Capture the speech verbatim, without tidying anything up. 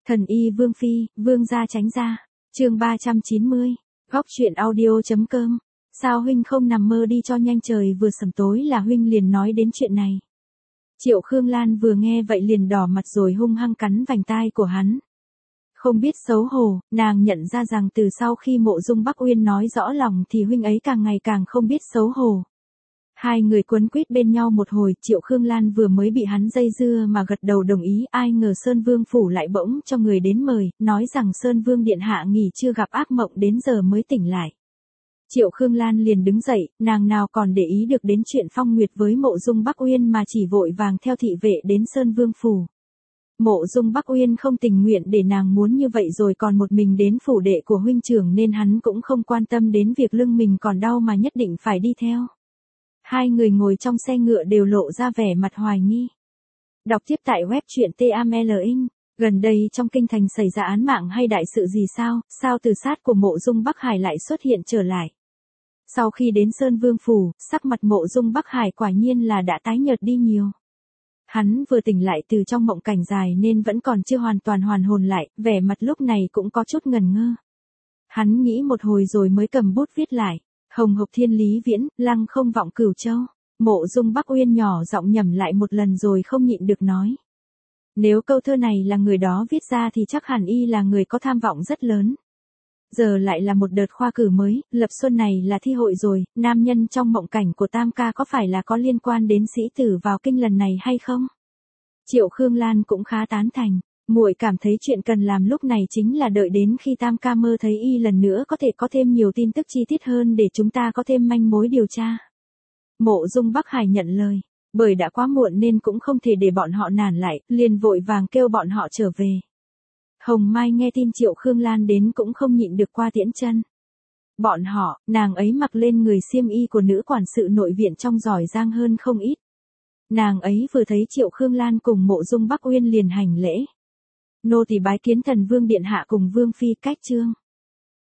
Thần y Vương Phi, Vương gia tránh ra. Chương ba trăm chín mươi. Góc truyện audio.com. Sao huynh không nằm mơ đi cho nhanh, trời vừa sầm tối là huynh liền nói đến chuyện này. Triệu Khương Lan vừa nghe vậy liền đỏ mặt rồi hung hăng cắn vành tai của hắn. Không biết xấu hổ, nàng nhận ra rằng từ sau khi Mộ Dung Bắc Uyên nói rõ lòng thì huynh ấy càng ngày càng không biết xấu hổ. Hai người quấn quýt bên nhau một hồi, Triệu Khương Lan vừa mới bị hắn dây dưa mà gật đầu đồng ý, ai ngờ Sơn Vương phủ lại bỗng cho người đến mời, nói rằng Sơn Vương điện hạ nghỉ chưa gặp ác mộng đến giờ mới tỉnh lại. Triệu Khương Lan liền đứng dậy, nàng nào còn để ý được đến chuyện Phong Nguyệt với Mộ Dung Bắc Uyên mà chỉ vội vàng theo thị vệ đến Sơn Vương phủ. Mộ Dung Bắc Uyên không tình nguyện để nàng muốn như vậy rồi còn một mình đến phủ đệ của huynh trưởng nên hắn cũng không quan tâm đến việc lưng mình còn đau mà nhất định phải đi theo. Hai người ngồi trong xe ngựa đều lộ ra vẻ mặt hoài nghi. Đọc tiếp tại web truyện T A M L Inc. Gần đây trong kinh thành xảy ra án mạng hay đại sự gì sao, sao từ sát của Mộ Dung Bắc Hải lại xuất hiện trở lại. Sau khi đến Sơn Vương phủ, sắc mặt Mộ Dung Bắc Hải quả nhiên là đã tái nhợt đi nhiều. Hắn vừa tỉnh lại từ trong mộng cảnh dài nên vẫn còn chưa hoàn toàn hoàn hồn lại, vẻ mặt lúc này cũng có chút ngần ngơ. Hắn nghĩ một hồi rồi mới cầm bút viết lại. Hồng hộc thiên lý viễn, lăng không vọng cửu châu. Mộ Dung Bắc Uyên nhỏ giọng nhẩm lại một lần rồi không nhịn được nói. Nếu câu thơ này là người đó viết ra thì chắc hẳn y là người có tham vọng rất lớn. Giờ lại là một đợt khoa cử mới, lập xuân này là thi hội rồi, nam nhân trong mộng cảnh của Tam ca có phải là có liên quan đến sĩ tử vào kinh lần này hay không? Triệu Khương Lan cũng khá tán thành. Muội cảm thấy chuyện cần làm lúc này chính là đợi đến khi Tam ca mơ thấy y lần nữa có thể có thêm nhiều tin tức chi tiết hơn để chúng ta có thêm manh mối điều tra. Mộ Dung Bắc Hải nhận lời, bởi đã quá muộn nên cũng không thể để bọn họ nản lại, liền vội vàng kêu bọn họ trở về. Hồng Mai nghe tin Triệu Khương Lan đến cũng không nhịn được qua tiễn chân. Bọn họ, nàng ấy mặc lên người xiêm y của nữ quản sự nội viện trông giỏi giang hơn không ít. Nàng ấy vừa thấy Triệu Khương Lan cùng Mộ Dung Bắc Uyên liền hành lễ. Nô tỳ bái kiến thần vương điện hạ cùng vương phi, cách trương.